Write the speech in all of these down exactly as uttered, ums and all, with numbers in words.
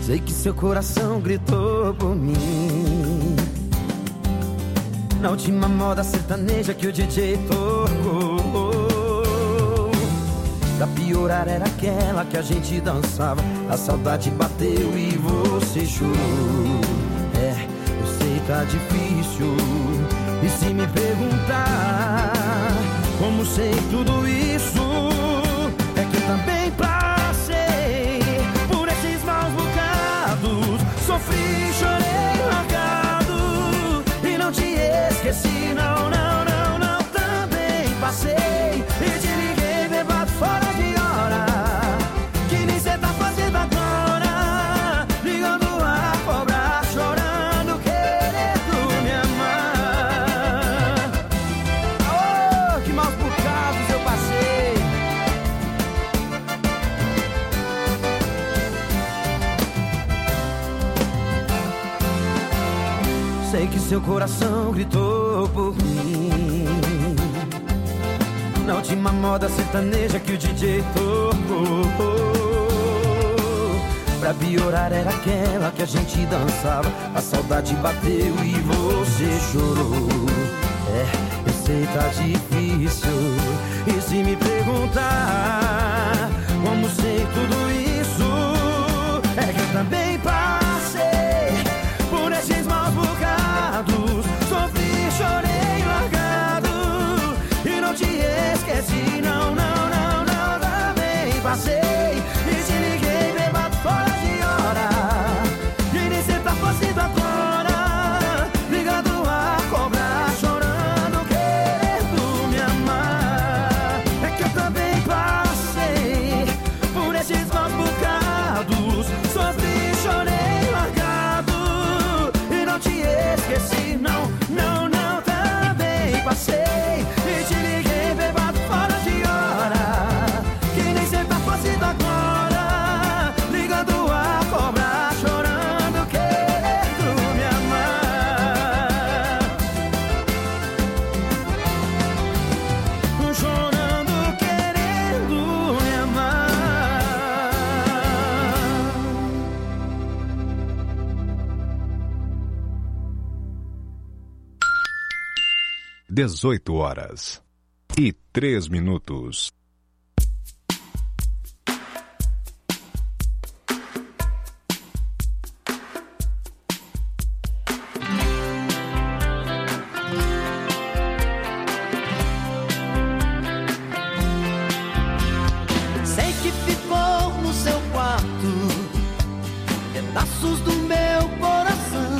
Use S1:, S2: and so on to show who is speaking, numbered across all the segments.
S1: Sei que seu coração gritou por mim na última moda sertaneja que o D J tocou. Pra piorar era aquela que a gente dançava. A saudade bateu e você chorou. É, eu sei tá difícil. E se me perguntar como sei tudo isso, é que eu também passei por esses maus bocados. Sofri, chorei, largado e não te esqueci, não, não, não, não. Também passei e te liguei bebado fora de hora, que nem cê tá fazendo agora, ligando a cobrar, chorando, querendo me amar. Oh, que maus bocados eu passei. Sei que seu coração gritou por mim na última moda sertaneja que o D J tocou. Pra piorar era aquela que a gente dançava. A saudade bateu e você chorou. É, eu sei tá difícil. E se me perguntar como sei tudo isso, é que eu também passei por esses maus bocados. Sofri, chorei, largado e não te esqueci, não, não, não, não. Também passei e te liguei bebado fora de hora, e nem cê tá fazendo agora, ligado a cobrar, chorando, querendo me amar. É que eu também passei por esses maus bocados. Sofri, chorei, largado e não te esqueci, não, não, não. Também passei e te liguei bebado fora de hora, que nem cê tá fazendo agora, ligando a cobrar, chorando, querendo me amar. Chorando, querendo me amar.
S2: dezoito horas e três minutos.
S1: Sei que ficou no seu quarto pedaços do meu coração.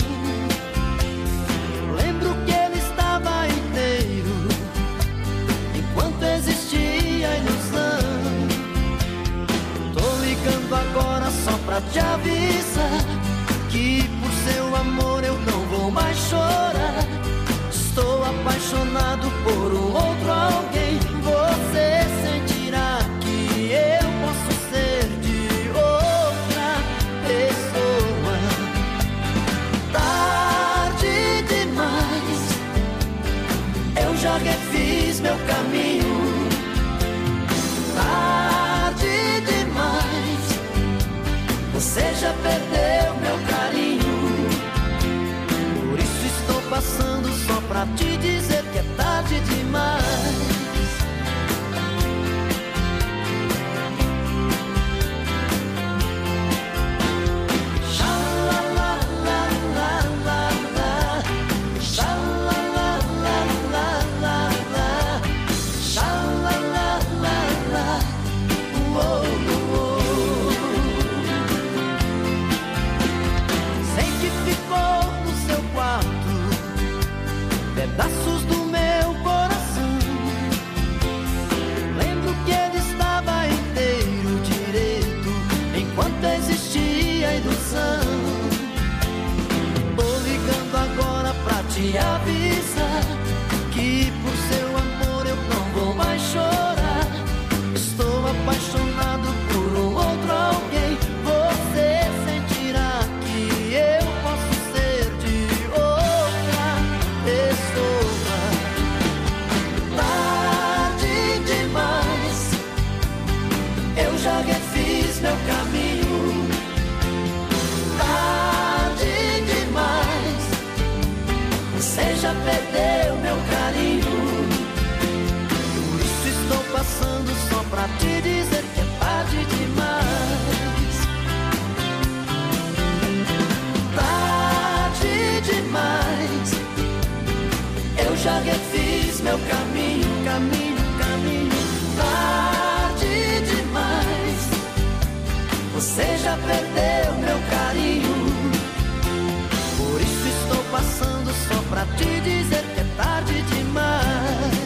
S1: Lembro que ele estava inteiro enquanto existia a ilusão. Tô ligando agora só pra te avisar que por seu amor eu não vou mais chorar. Estou apaixonado por um outro alguém. Você sentirá que eu posso ser de outra pessoa. Tarde demais, eu já refiz meu caminho. Tarde demais, você já perdeu meu carinho. Por isso estou passando só pra te dizer que é tarde demais. Sei que ficou no seu quarto pedaços do meu coração. Você já perdeu meu carinho. Por isso estou passando só pra te dizer que é tarde demais.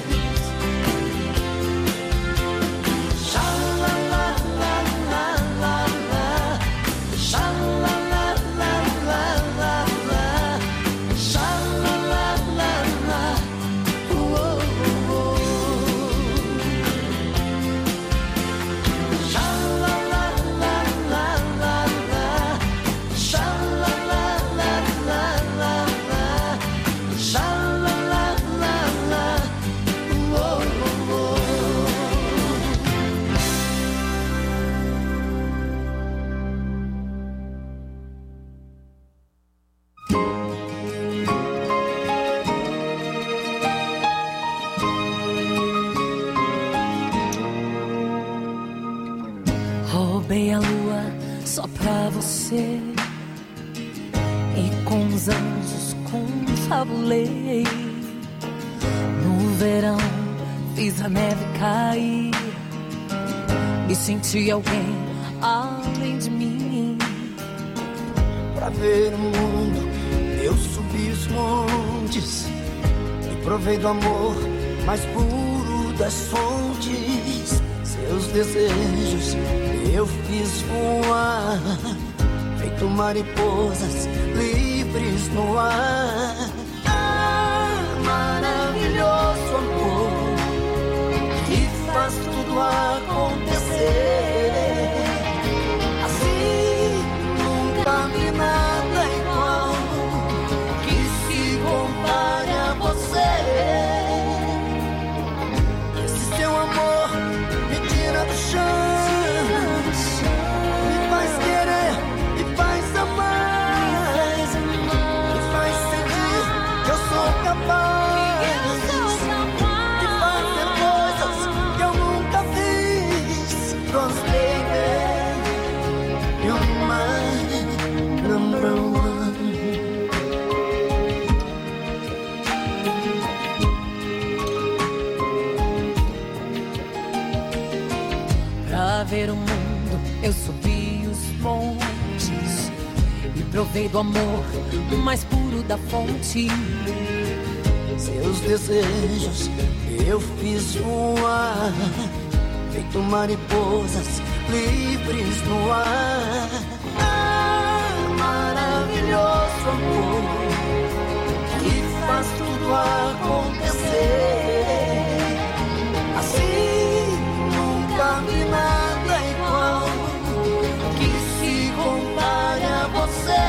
S3: Roubei a lua só pra você, e com os anjos confabulei. No verão fiz a neve cair e senti alguém além de mim.
S1: Pra ver o mundo eu subi os montes e provei do amor mais puro das fontes. Seus desejos eu fiz voar, feito mariposas livres no ar. Ah, maravilhoso amor que faz tudo acontecer. Assim nunca vi nada igual que se compare a você. Esse seu amor me tira do chão, me faz querer, me faz amar, me faz sentir que eu sou capaz de fazer coisas que eu nunca fiz. Cause baby, you're my number one.
S3: Pra ver o mundo eu subi os montes e provei do amor mais puro da fonte.
S1: Seus desejos eu fiz voar, feito mariposas livres no ar. Ah, maravilhoso amor que faz tudo acontecer. Assim nunca vi nada igual que se compare a você.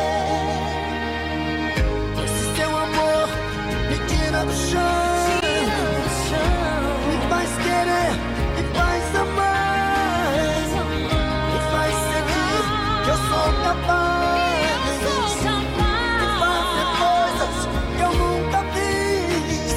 S1: Esse seu amor me tira do chão, me faz querer, me faz amar, me faz sentir que eu sou capaz de fazer coisas que eu nunca fiz.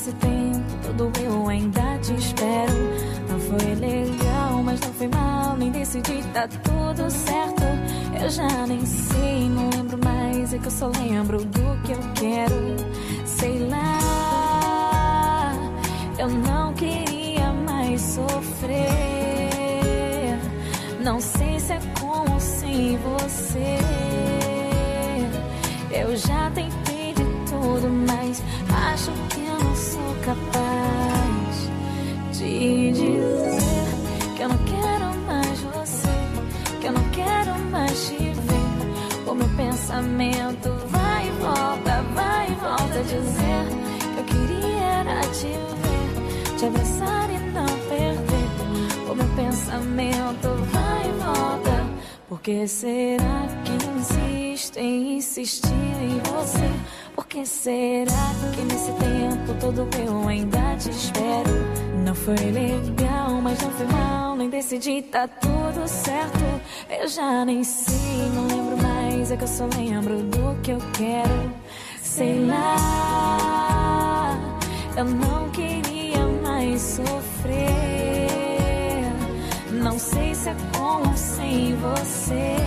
S4: nesse tempo todo eu ainda te espero. Não foi legal, mas não foi mal, nem decidi, tá tudo certo. Eu já nem sei, não lembro mais, é que eu só lembro do que eu quero. Sei lá, eu não queria mais sofrer. Não sei se é com ou sem você. Eu já tentei de tudo, mas acho que eu não sou capaz de dizer que eu não quero mais você, que eu não quero mais te ver. O meu pensamento vai e volta, vai e volta, dizer que eu queria era te ver, te abraçar e não perder. O meu pensamento vai e volta. Por que será que insiste em insistir em você? Por que será que nesse tempo todo eu ainda te espero? Não foi legal, mas não foi mal, nem decidi, tá tudo certo. Eu já nem sei, não lembro mais, é que eu só lembro do que eu quero. Sei lá, eu não queria mais sofrer. Não sei se é com ou sem você.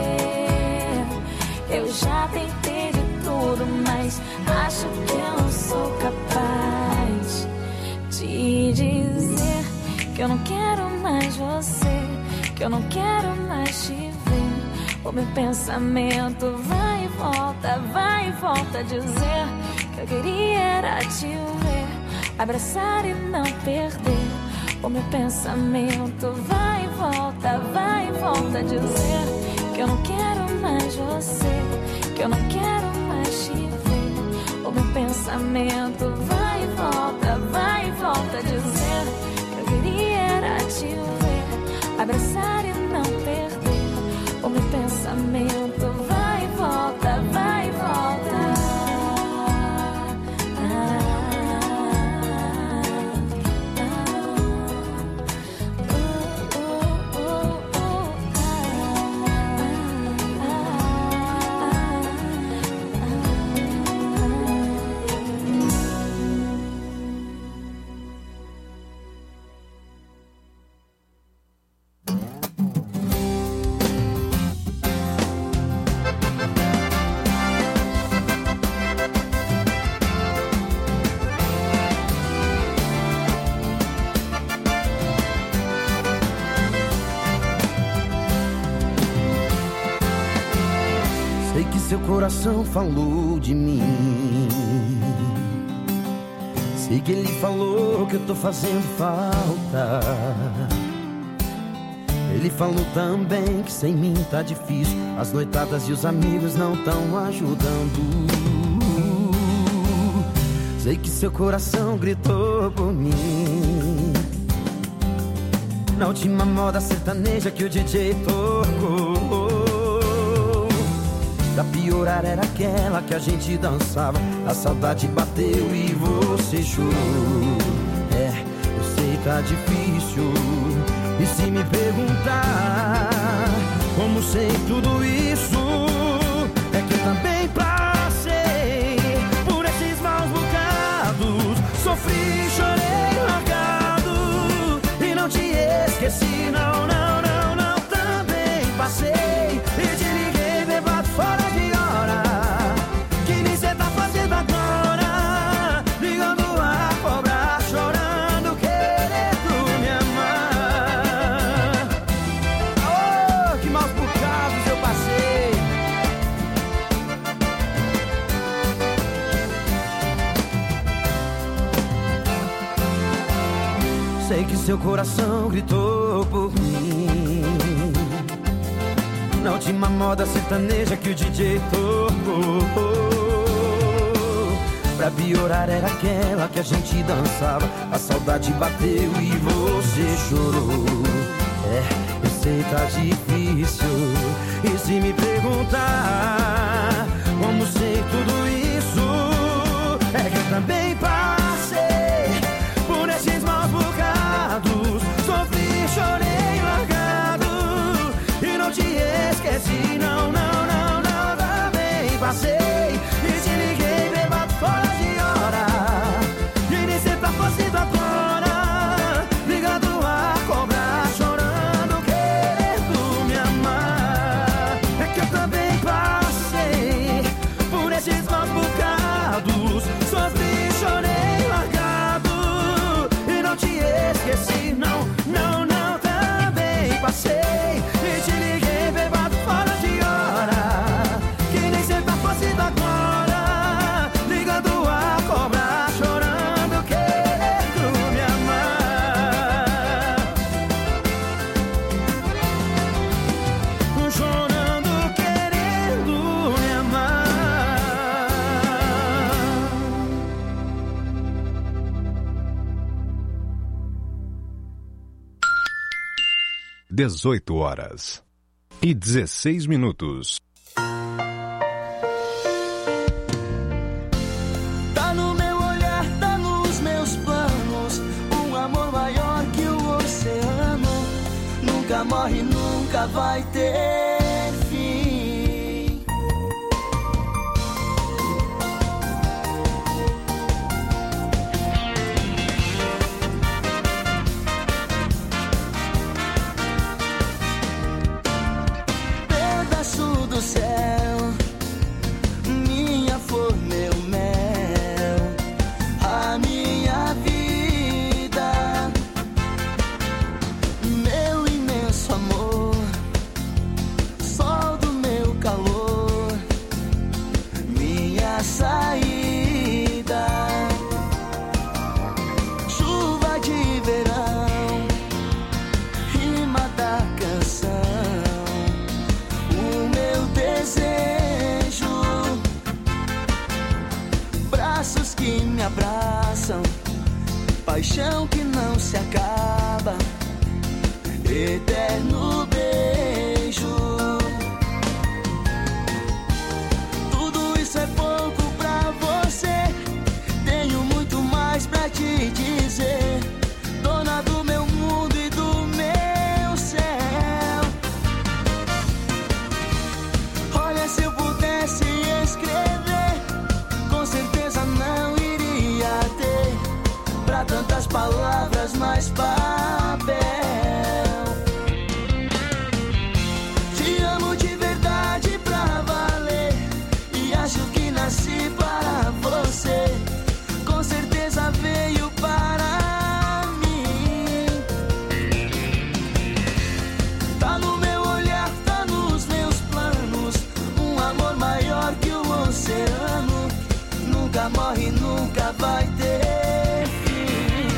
S4: Eu já tentei de tudo, mas acho que eu não sou capaz de dizer que eu não quero mais você, que eu não quero mais te ver. O meu pensamento vai e volta, vai e volta, dizer que eu queria era te ver, abraçar e não perder. O meu pensamento vai e volta, vai e volta, dizer que eu não quero mais você, que eu não quero mais te ver. O meu pensamento vai e volta, vai e volta, dizer que eu queria era te ver, abraçar e não perder. O meu pensamento vai e volta, vai e volta.
S1: Seu coração falou de mim. Sei que ele falou que eu tô fazendo falta. Ele falou também que sem mim tá difícil. As noitadas e os amigos não tão ajudando. Sei que seu coração gritou por mim na última moda sertaneja que o D J tocou. Pra piorar era aquela que a gente dançava. A saudade bateu e você chorou. É, eu sei tá difícil. E se me perguntar como sei tudo isso, é que eu também passei por esses maus bocados. Sofri, chorei, largado e não te esqueci, não, não, não, não. Também passei e te liguei bebado fora de hora. Que nem cê tá fazendo agora, ligando a cobrar, chorando, querendo me amar. Oh, que maus bocados eu passei. Sei que seu coração gritou por mim na última moda sertaneja que o D J tocou. Pra piorar era aquela que a gente dançava. A saudade bateu e você chorou. É, eu sei tá difícil. E se me perguntar como sei tudo isso, é que eu também passei por esses maus bocados. Sofri, chorei, largado e não te esqueci, não, não, não, não. Também passei e te liguei bebado fora de hora. E nem
S2: dezoito horas e dezesseis minutos.
S1: Tá no meu olhar, tá nos meus planos, um amor maior que o oceano, nunca morre, nunca vai ter fim. Pedaço do céu, minha flor, meu mel, a minha vida, meu imenso amor, sol do meu calor, minha saída, chuva de verão, rima da canção, o meu desejo, braços que me abraçam, paixão que não se acaba, eterno beijo. Tudo isso é pouco pra você, tenho muito mais pra te dizer, dona do meu mundo e do meu céu. Olha, se eu pudesse escrever, com certeza não iria ter pra tantas palavras mais papel. Te amo de verdade pra valer, e acho que nasci para você, com certeza veio para mim. Tá no meu olhar, tá nos meus planos, um amor maior que o oceano, nunca morre, nunca vai ter fim.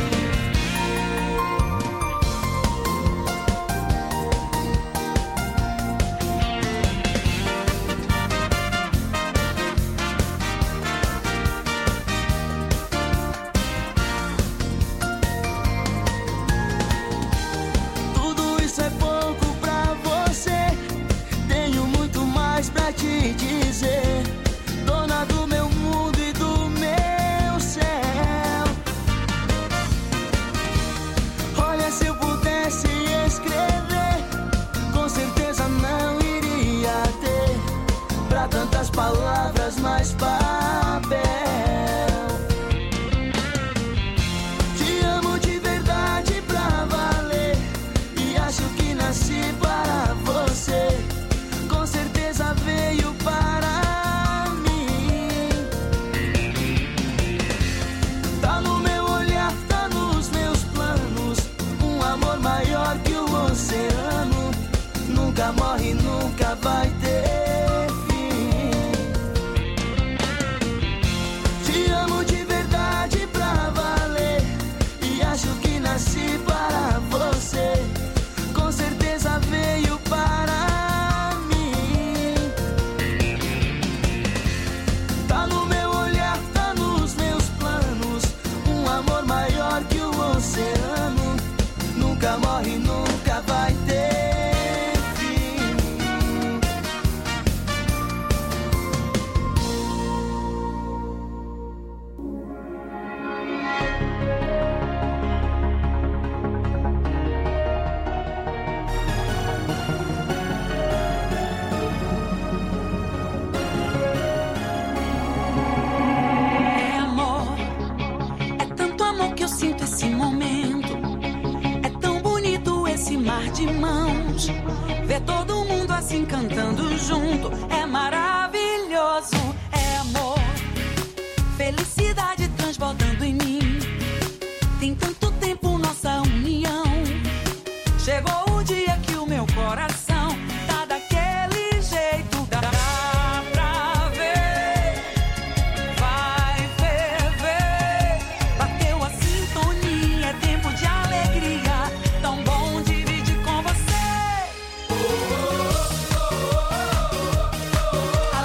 S1: Tudo isso é pouco pra você, tenho muito mais pra te dizer, dona do meu mundo e do meu céu. Olha, se eu pudesse escrever, com certeza não iria ter pra tantas palavras mais papel. Te amo de verdade pra valer, e acho que nasci para você, com certeza veio para mim. Tá no meu olhar, tá nos meus planos, um amor maior que o oceano, nunca morre, nunca vai ter fim. Te amo de verdade pra valer, e acho que nasci para você, com certeza veio para mim. Tá no meu olhar, tá nos meus planos, um amor maior que o oceano, nunca morre, nunca vai ter fim.
S3: É amor, é tanto amor que eu sinto esse momento. É tão bonito esse mar de mãos. Ver todo mundo assim cantando junto é maravilhoso. É amor, felicidade transbordando em mim. Tem tanto tempo nossa união. Chegou o dia que o meu coração tá daquele jeito. Dá pra ver, vai ferver. Bateu a sintonia, é tempo de alegria. Tão bom dividir com você.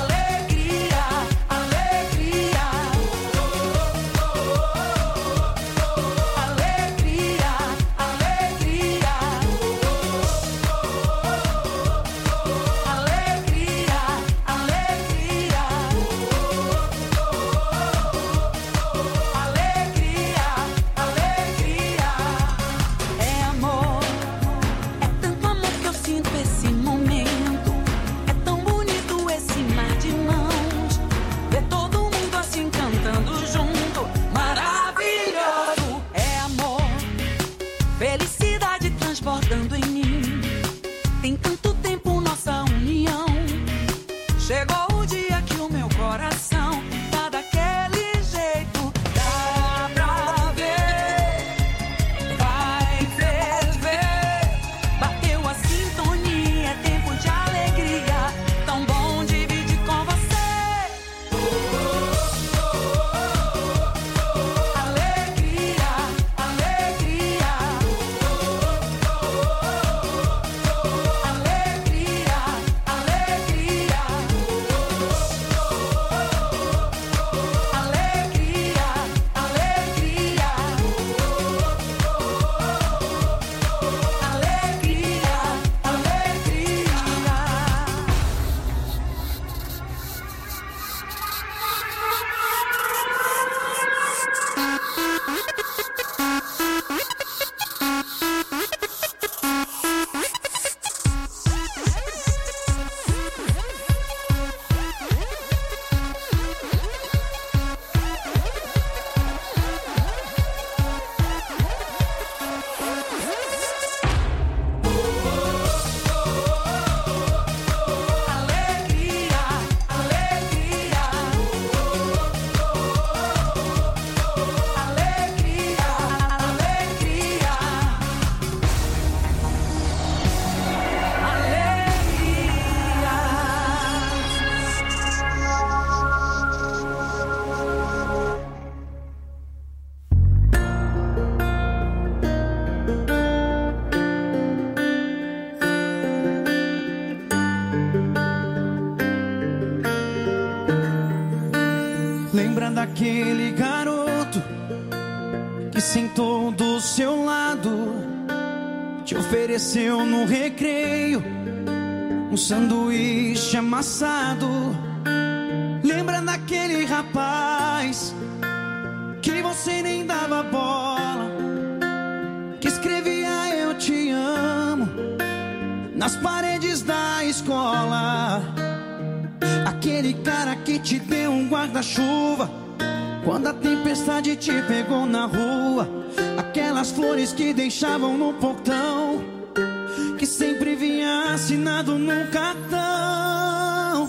S1: Lembra daquele garoto que sentou do seu lado, te ofereceu no recreio um sanduíche amassado? Lembra daquele rapaz que você nem dava bola, que escrevia eu te amo nas paredes da escola? Aquele cara que te deu um guarda-chuva quando a tempestade te pegou na rua. Aquelas flores que deixavam no portão, que sempre vinha assinado num cartão.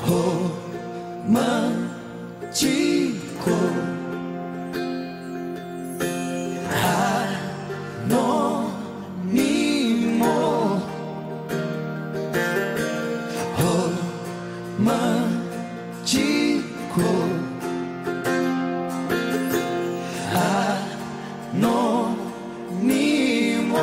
S1: Romântico, anônimo, romântico, anônimo.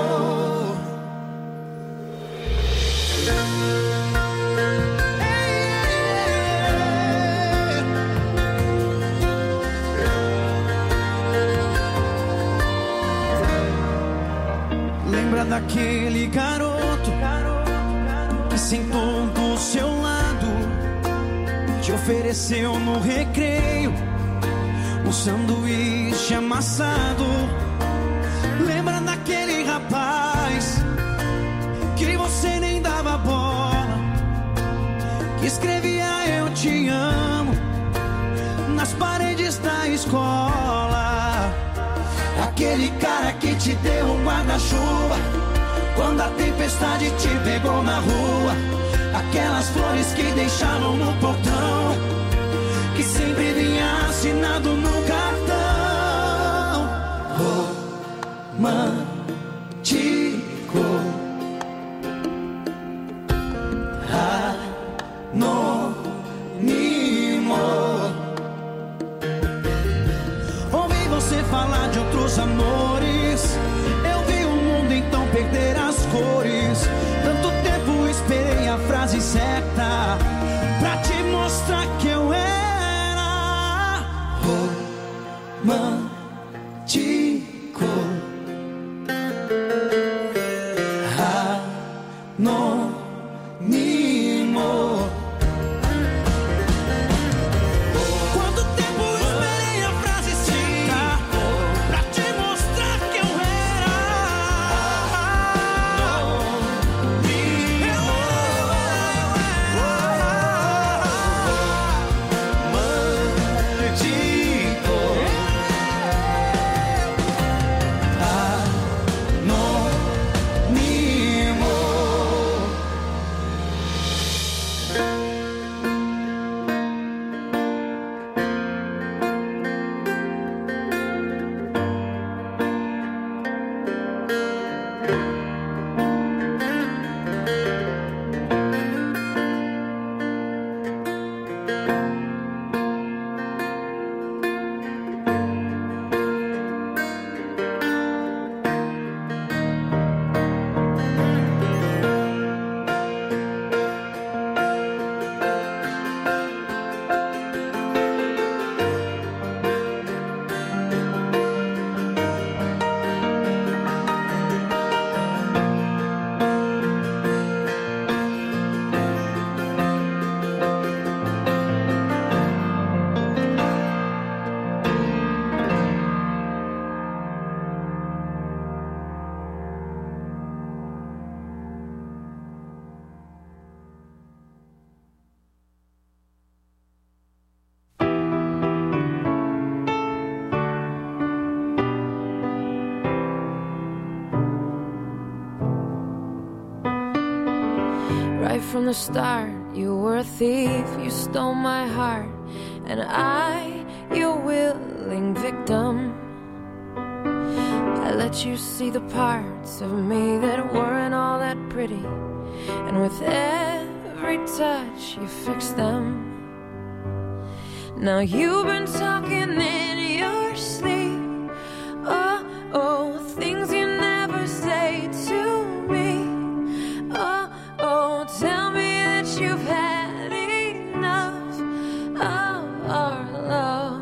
S1: Lembra daquele garoto que sentou do seu lado, te ofereceu no recreio um sanduíche amassado? Lembra daquele rapaz que você nem dava bola, que escrevia eu te amo nas paredes da escola? Aquele cara que te deu um guarda-chuva quando a tempestade te pegou na rua. Aquelas flores que deixavam no portão, que sempre vinha assinado no cartão. Romântico, anônimo. Ouvi você falar de outros amores, eu vi o mundo então perder as cores. Tanto tempo esperei a frase certa pra te mostrar que eu era romântico, anônimo. Quanto tempo esperei a frase certa pra te mostrar que eu era
S4: Right from the start, you were a thief, you stole my heart, and I, your willing victim. I let you see the parts of me that weren't all that pretty, and with every touch you fixed them. Now you've been talking in your sleep, oh, oh, things you never say to me. Oh, oh, tell me that you've had enough of our love.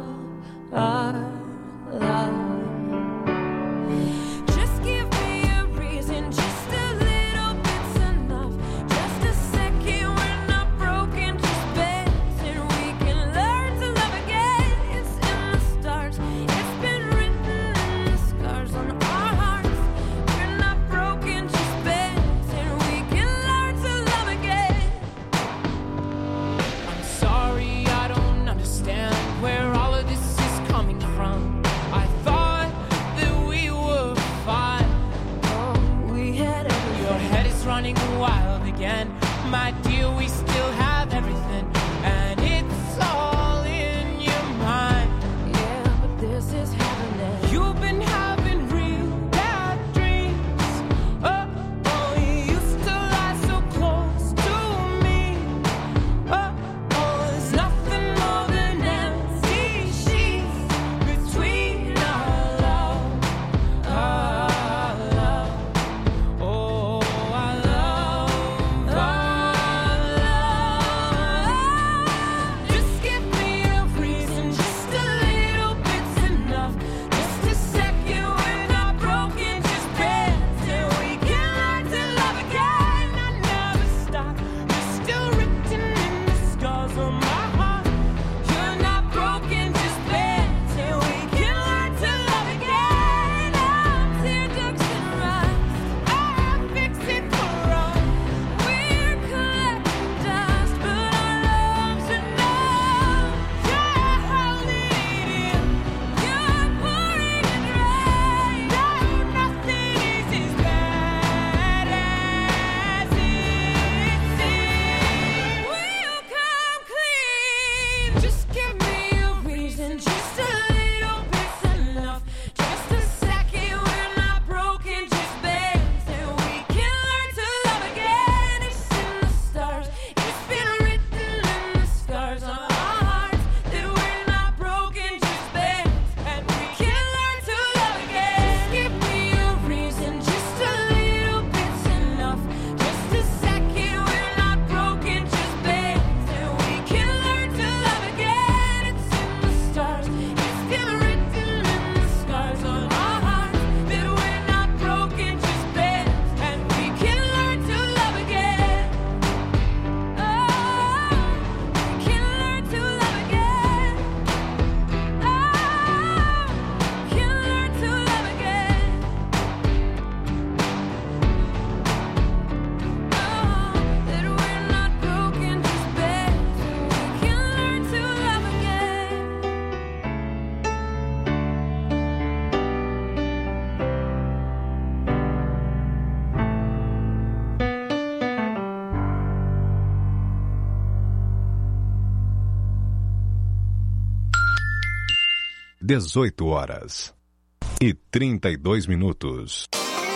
S2: dezoito horas e trinta e dois minutos.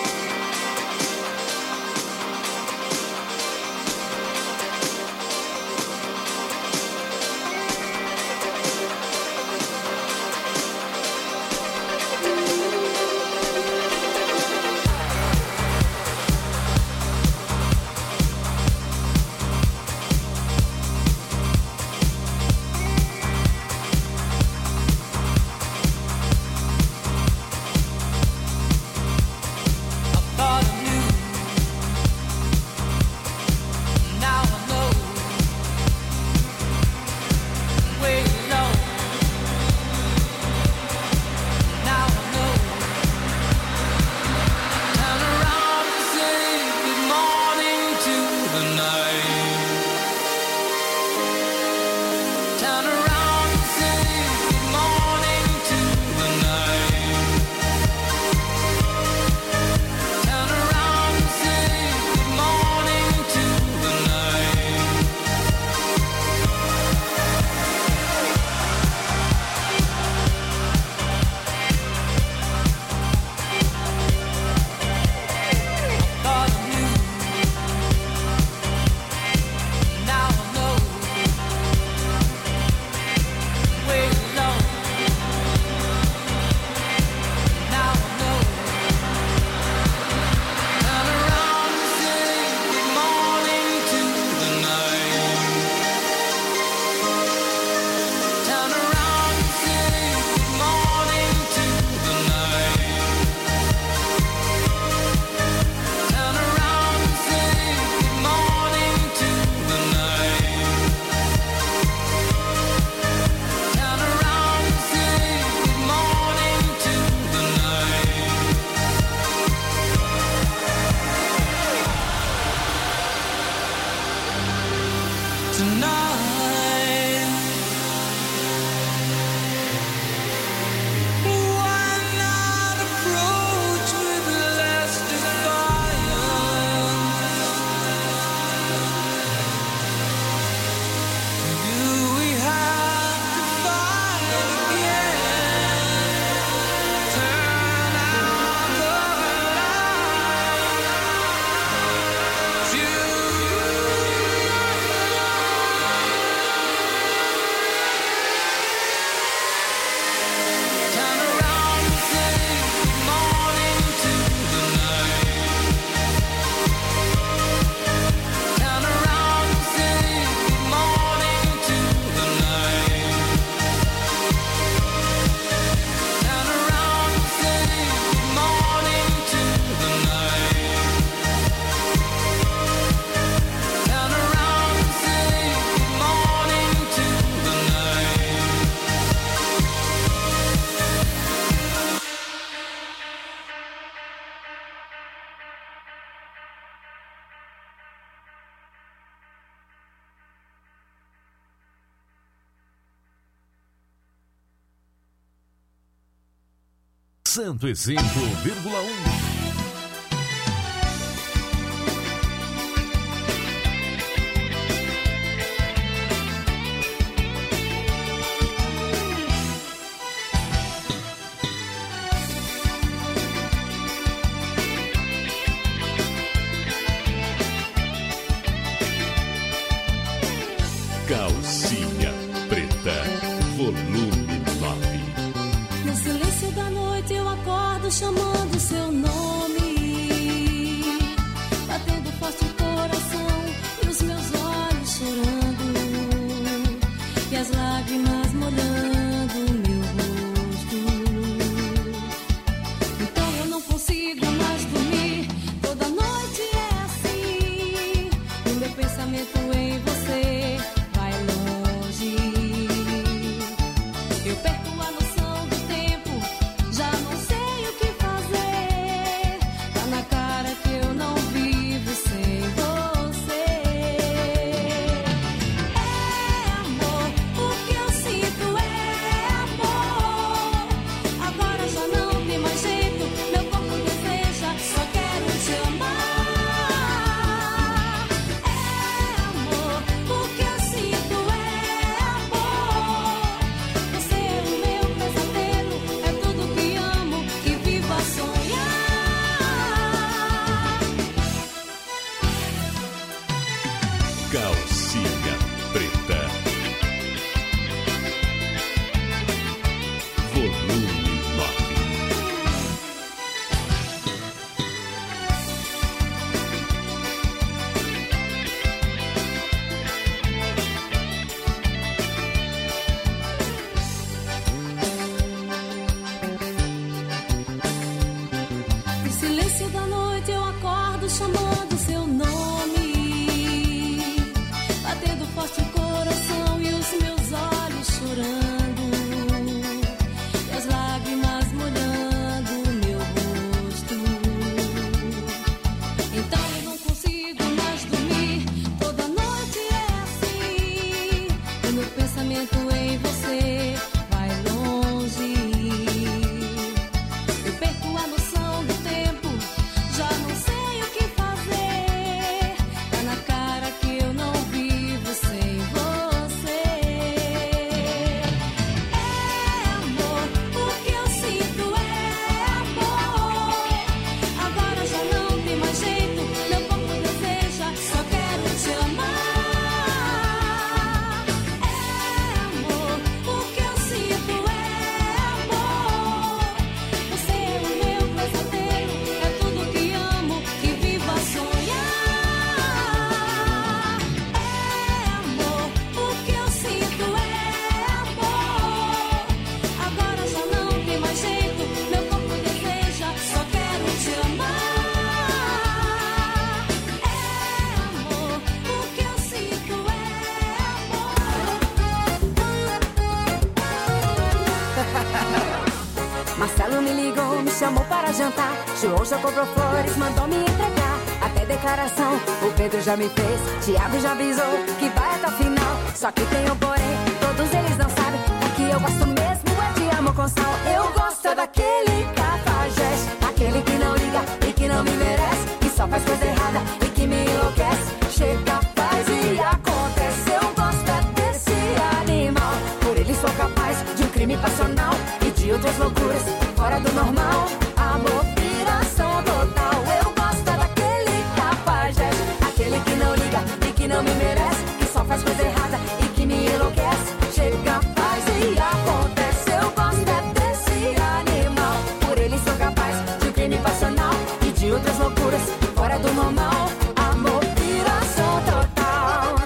S5: cento e cinco vírgula um.
S6: Calcinha Preta, volume nove.
S4: No silêncio da noite eu acordo chamando seu nome, batendo forte o coração e os meus olhos chorando, e as lágrimas molhando o meu rosto. Então eu não consigo mais dormir, toda noite é assim, o meu pensamento em você vai longe. Eu perco a noção do tempo, já não sei o que fazer. Vassalo me ligou, me chamou para jantar. João já comprou flores, mandou me entregar. Até declaração o Pedro já me fez. Thiago já avisou que vai até o final. Só que tem um porém, todos eles não sabem. É que eu gosto mesmo é de amor com sal. Eu gosto daquele cafajeste, aquele que não liga e que não me merece, que só faz coisa errada e que me enlouquece. Chega, faz e acontece. Eu gosto é desse animal. Por ele sou capaz de um crime passional e de outras loucuras fora do normal. Amor, piração total. Eu gosto daquele cafajeste, aquele que não liga e que não me merece, que só faz coisa errada e que me enlouquece. Chega, faz e acontece. Eu gosto é desse animal. Por ele sou capaz de um crime passional e de outras loucuras fora do normal. Amor, piração total.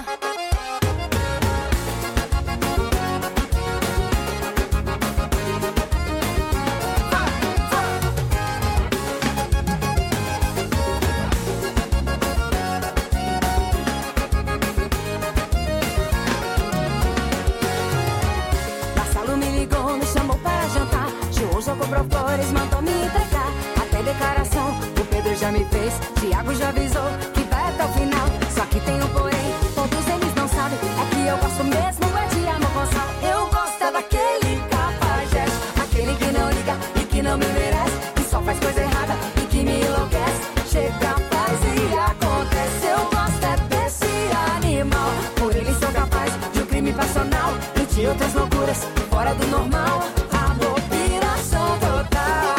S4: Vassalo me ligou, me chamou para jantar. João já comprou flores, mandou me entregar. Até declaração o Pedro já me fez. Thiago já avisou que vai até o final. Só que tem um porém, todos eles não sabem. É que eu gosto mesmo é de amor com sal. Eu gosto é daquele cafajeste, aquele que não liga e que não me merece, que só faz coisa errada e que me enlouquece. Chega, faz e acontece. Eu gosto é desse animal. Por ele sou capaz de um crime passional e de outras loucuras fora do normal. Amor, piração total.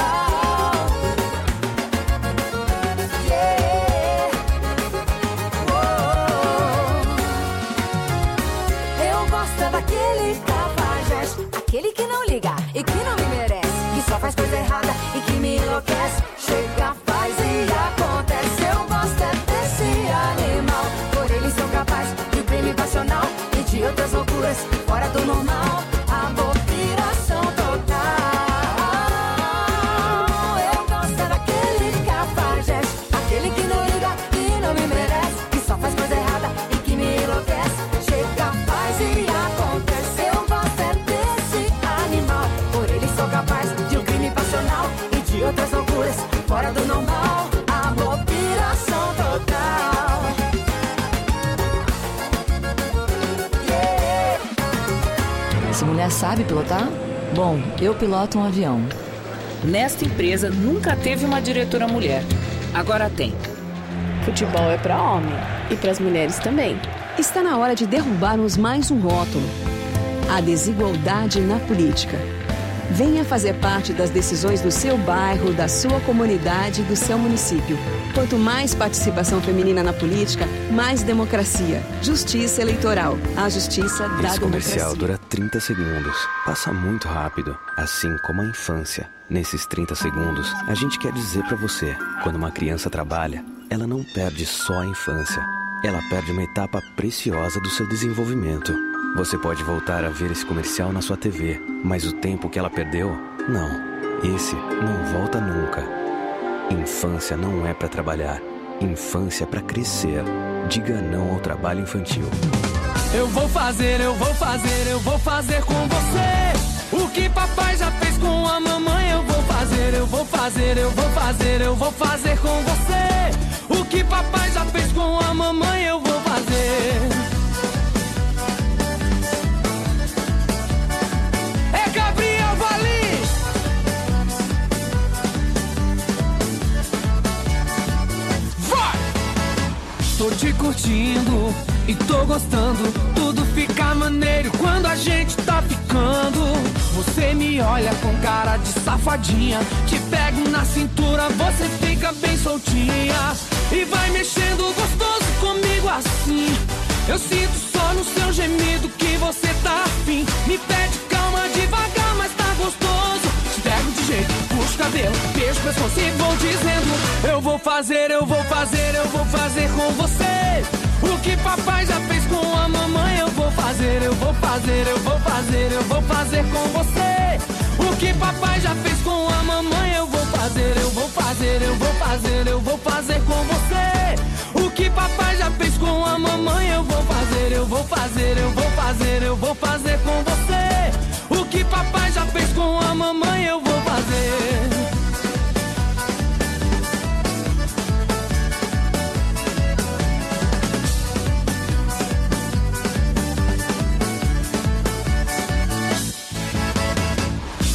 S4: Yeah. Oh. Eu gosto é daquele cafajeste, aquele que não liga e que não me merece, que só faz coisa errada e que me enlouquece. Chega, faz e acontece. Eu gosto é desse animal. Por ele sou capaz de um crime passional e de outras loucuras fora do normal. Amor, piração total. Eu gosto é daquele cafajeste, aquele que não liga e não me merece, que só faz coisa errada e que me enlouquece. Chega, faz e acontece. Eu gosto é desse animal. Por ele sou capaz de um crime passional e de outras loucuras fora do normal. Amor, piração total. Yeah.
S7: Essa mulher sabe pilotar? Bom, eu piloto um avião.
S8: Nesta empresa nunca teve uma diretora mulher. Agora tem.
S9: Futebol é para homem e para as mulheres também.
S10: Está na hora de derrubarmos mais um rótulo: a desigualdade na política. Venha fazer parte das decisões do seu bairro, da sua comunidade e do seu município. Quanto mais participação feminina na política, mais democracia. Justiça eleitoral. A justiça da democracia.
S11: Esse comercial dura trinta segundos. Passa muito rápido, assim como a infância. Nesses trinta segundos, a gente quer dizer pra você: quando uma criança trabalha, ela não perde só a infância. Ela perde uma etapa preciosa do seu desenvolvimento. Você pode voltar a ver esse comercial na sua T V, mas o tempo que ela perdeu, não. Esse não volta nunca. Infância não é pra trabalhar. Infância é pra crescer. Diga não ao trabalho infantil.
S1: Eu vou fazer, eu vou fazer, eu vou fazer com você o que papai já fez com a mamãe. Eu vou fazer, eu vou fazer, eu vou fazer, eu vou fazer com você o que papai já fez com a mamãe. Eu vou fazer. É Gabriel Valim. Vai! Tô te curtindo e tô gostando. Tudo fica maneiro quando a gente tá ficando. Você me olha com cara de safadinha, te pego na cintura, você fica bem soltinha e vai mexendo gostoso comigo assim. Eu sinto só no seu gemido que você tá afim. Me pede calma devagar, mas tá gostoso. Te pego de jeito, puxo o cabelo, beijo o pescoço e vou dizendo: eu vou fazer, eu vou fazer, eu vou fazer com você o que papai já fez com a mamãe. Eu vou fazer, eu vou fazer, eu vou fazer, eu vou fazer com você o que papai já fez com a mamãe. Eu vou fazer, eu vou fazer, eu vou fazer, eu vou fazer com você o que papai já fez com a mamãe. Eu vou fazer, eu vou fazer, eu vou fazer, eu vou fazer com você o que papai já fez com a mamãe. Eu vou fazer.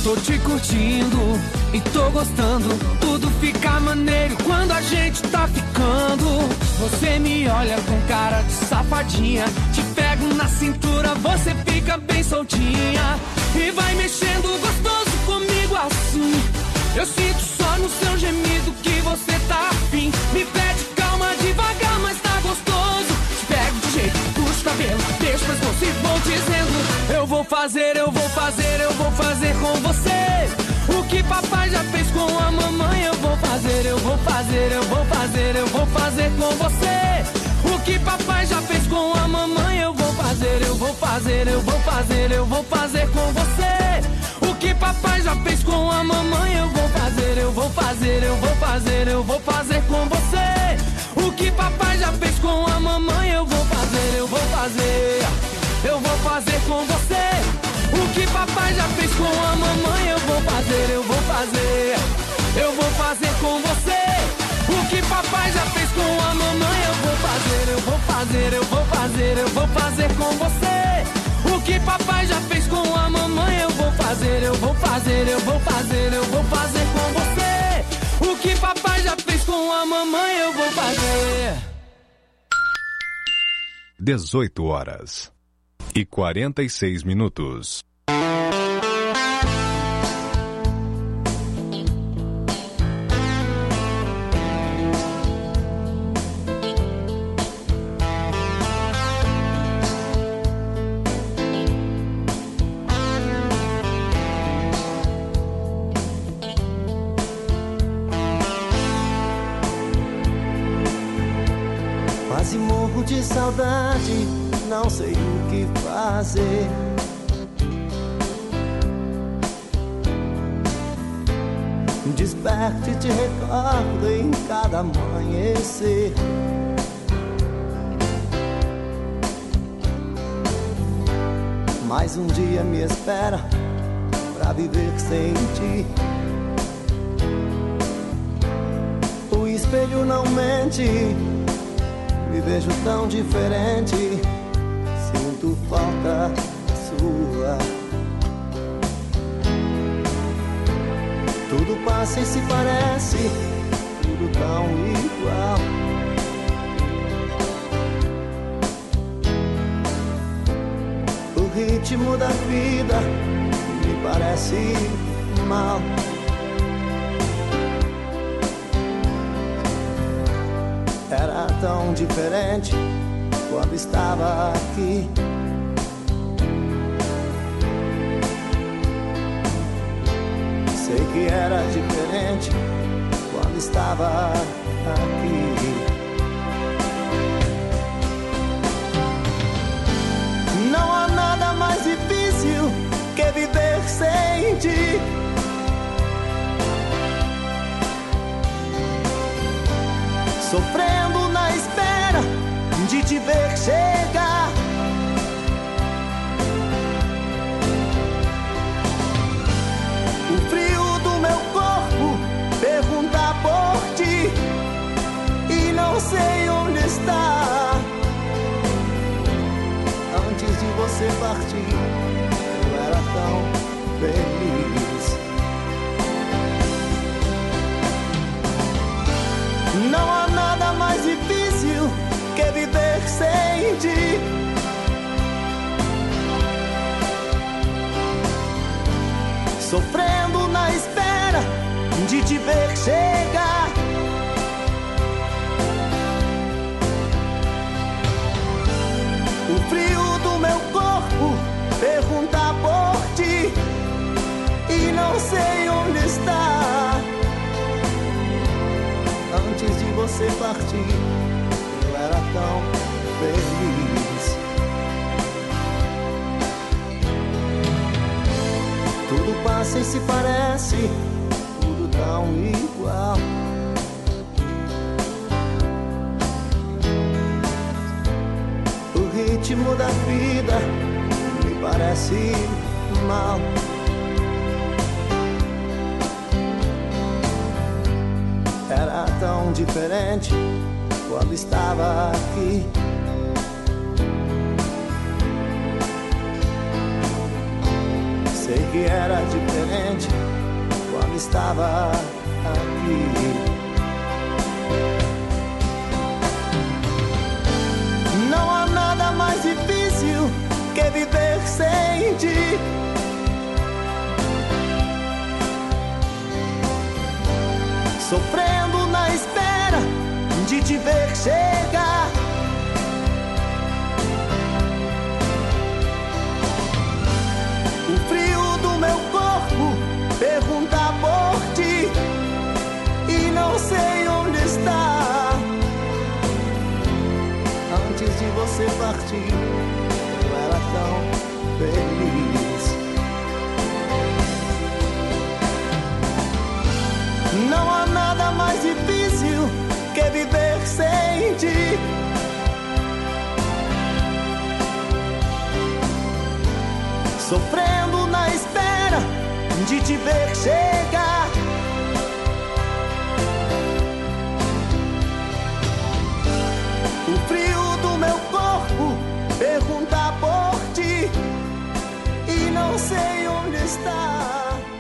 S12: tô te curtindo e tô gostando. Tudo fica maneiro quando a gente tá ficando. Você me olha com cara de safadinha, te pego na cintura, você fica bem soltinha e vai mexendo gostoso comigo assim. Eu sinto só no seu gemido que você tá afim. Me pede calma devagar, mas tá gostoso. Te pego de jeito, puxo o cabelo, deixo pra esboço e vou dizendo: eu vou fazer, eu vou fazer, eu vou fazer com você o que papai já fez com a mamãe. Eu vou fazer, eu vou fazer, eu vou fazer, eu vou fazer com você o que papai já fez com a mamãe. Eu vou fazer, eu vou fazer, eu vou fazer, eu vou fazer com você o que papai já fez com a mamãe. Eu vou fazer, eu vou fazer, eu vou fazer, eu vou fazer com você o que papai já fez com a mamãe. Eu vou fazer, eu vou fazer, eu vou fazer com você o que papai já fez com a mamãe. Eu vou fazer, eu vou fazer, eu vou fazer com você o que papai já fez com a mamãe. Eu vou fazer, eu vou fazer, eu vou fazer, eu vou fazer com você o que papai já fez com a mamãe. Eu vou fazer, eu vou fazer, eu vou fazer, eu vou fazer com você o que papai já fez com a mamãe. Eu vou fazer.
S2: dezoito horas e quarenta e seis minutos.
S13: Quase morro de saudade, não sei o que fazer. Desperto e te recordo em cada amanhecer. Mais um dia me espera pra viver sem ti. O espelho não mente, me vejo tão diferente, sinto falta sua. Tudo passa e se parece, tudo tão igual. O ritmo da vida me parece mal. Era tão diferente quando estava aqui. Sei que era diferente quando estava aqui. Não há nada mais difícil que viver sem ti. Sofrendo na espera de te ver chegar. O frio do meu corpo pergunta por ti e não sei onde está. Antes de você partir, eu era tão feliz. Não há nada mais difícil que viver sem ti. Sofrendo na espera de te ver chegar. O frio do meu corpo pergunta por ti e não sei onde está. Antes de você partir, eu era tão feliz. Tudo passa e se parece, tudo tão igual. O ritmo da vida me parece mal. Era tão diferente quando estava aqui. Sei que era diferente quando estava aqui. Não há nada mais difícil que viver sem ti. Sofrendo na espera de te ver chegar. O frio do meu corpo pergunta por ti e não sei onde está. Antes de você partir, eu era tão feliz. Não há nada mais difícil que viver sem ti. Sofrendo na espera de te ver chegar. O frio do meu corpo pergunta por ti e não sei onde está.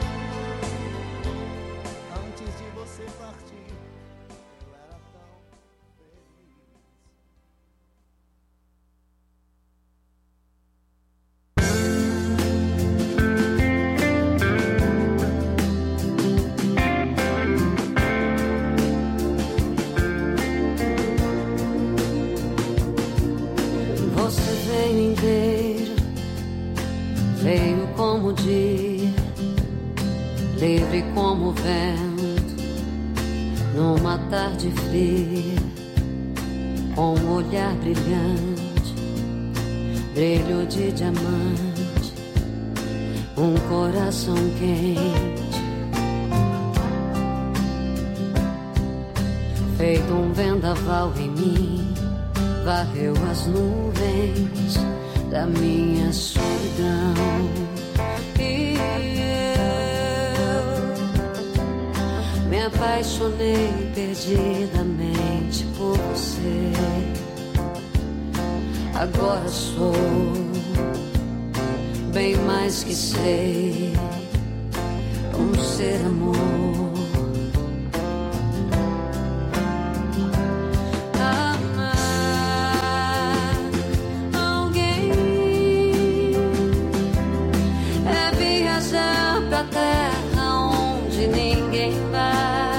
S14: Livre como o vento, numa tarde fria, com um olhar brilhante, brilho de diamante, um coração quente, feito um vendaval em mim, varreu as nuvens da minha solidão. E me apaixonei perdidamente por você. Agora sou bem mais que sei, um ser amor. Amar alguém é viajar pra terra onde ninguém vai.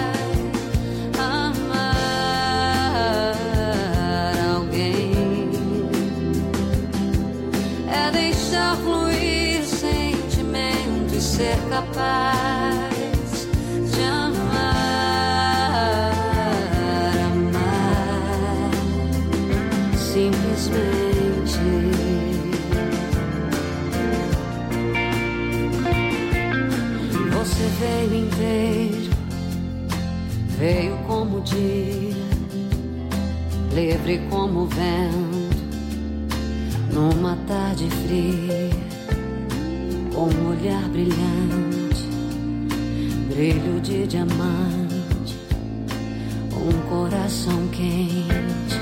S14: Ser capaz de amar, amar simplesmente. Você veio inteiro, veio como o dia, livre como o vento, numa tarde fria, com um olhar brilhante, brilho de diamante, um coração quente,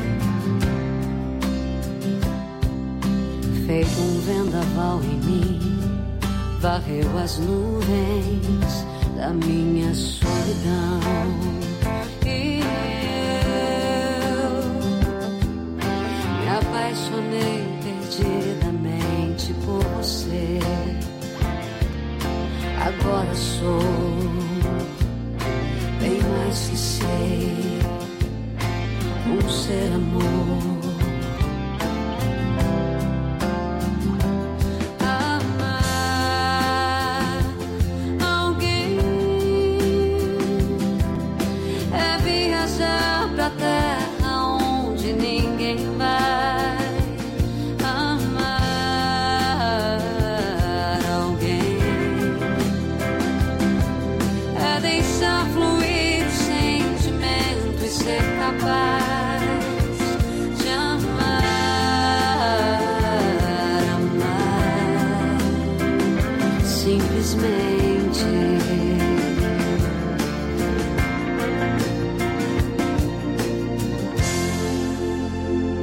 S14: feito um vendaval em mim, varreu as nuvens da minha solidão. E eu me apaixonei perdidamente por você. Agora sou bem mais que sei, um ser amor. Amar alguém é viajar pra terra onde ninguém vai. Ser capaz de amar, amar simplesmente.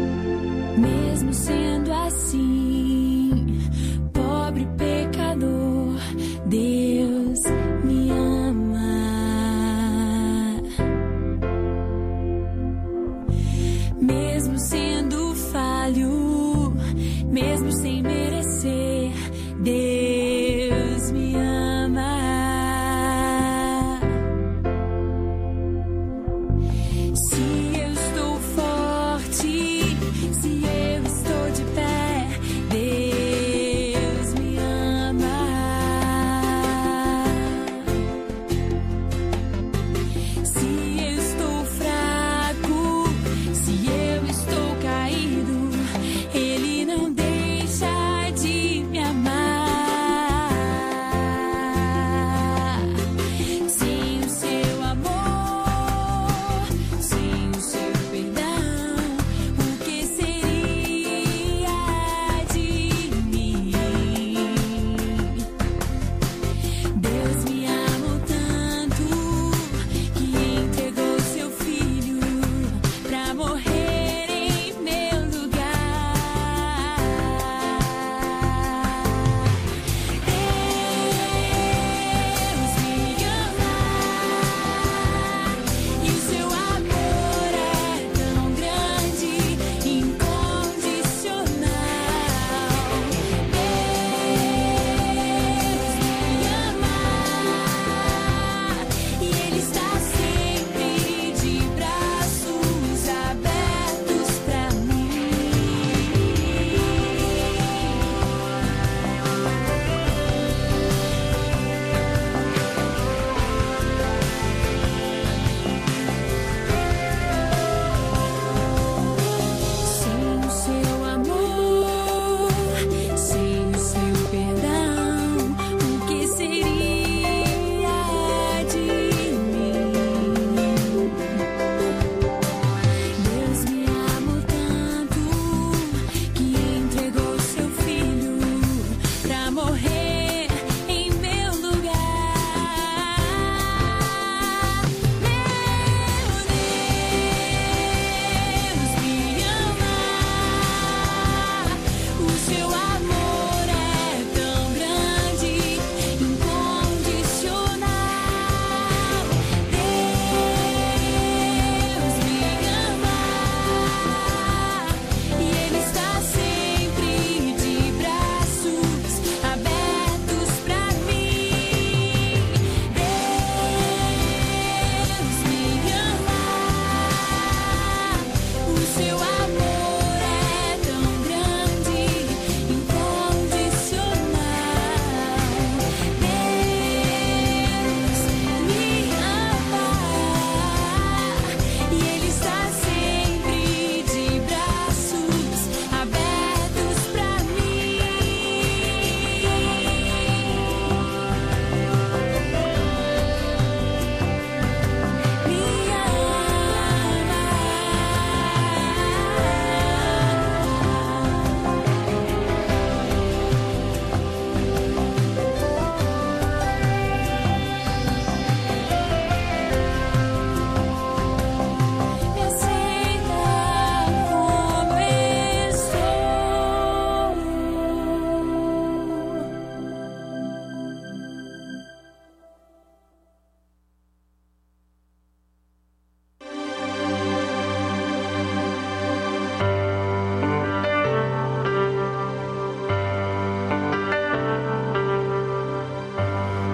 S4: Mesmo sendo assim, pobre pecador,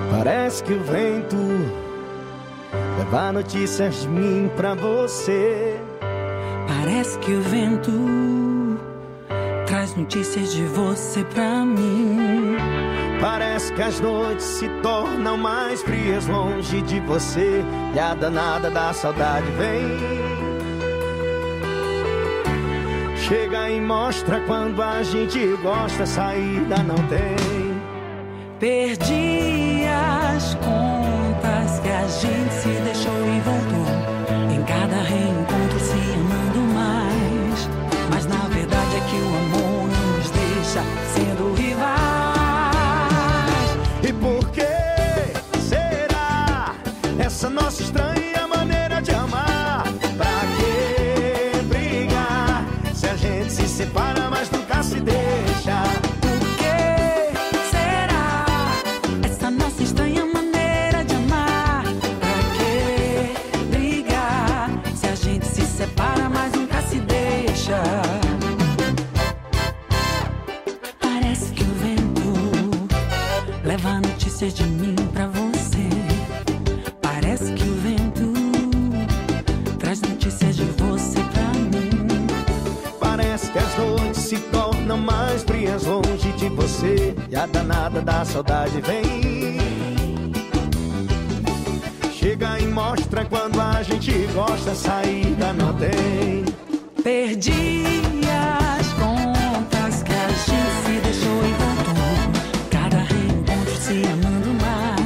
S13: Parece que o vento leva notícias de mim pra você.
S3: Parece que o vento traz notícias de você pra mim.
S13: Parece que as noites se tornam mais frias longe de você, e a danada da saudade vem. Chega e mostra quando a gente gosta, saída não tem.
S3: Perdi as contas que a gente se deixou e voltou. Em cada reencontro se amando mais. Mas na verdade é que o amor não nos deixa sendo rivais.
S13: E por que será essa nossa estranha maneira de amar? Pra que brigar se a gente se separa mas nunca se deixa?
S3: Por que será essa nossa estranha maneira de amar? Pra que brigar se a gente se separa mas nunca se deixa? Parece que o vento leva notícias de mim pra você. Parece que o vento traz notícias de você pra mim.
S13: Parece que as noites se tornam mais frias longe de você, e a danada da saudade vem. Chega e mostra quando a gente gosta, saída não tem.
S3: Perdi as contas que a gente se deixou e voltou. Cada reencontro se amando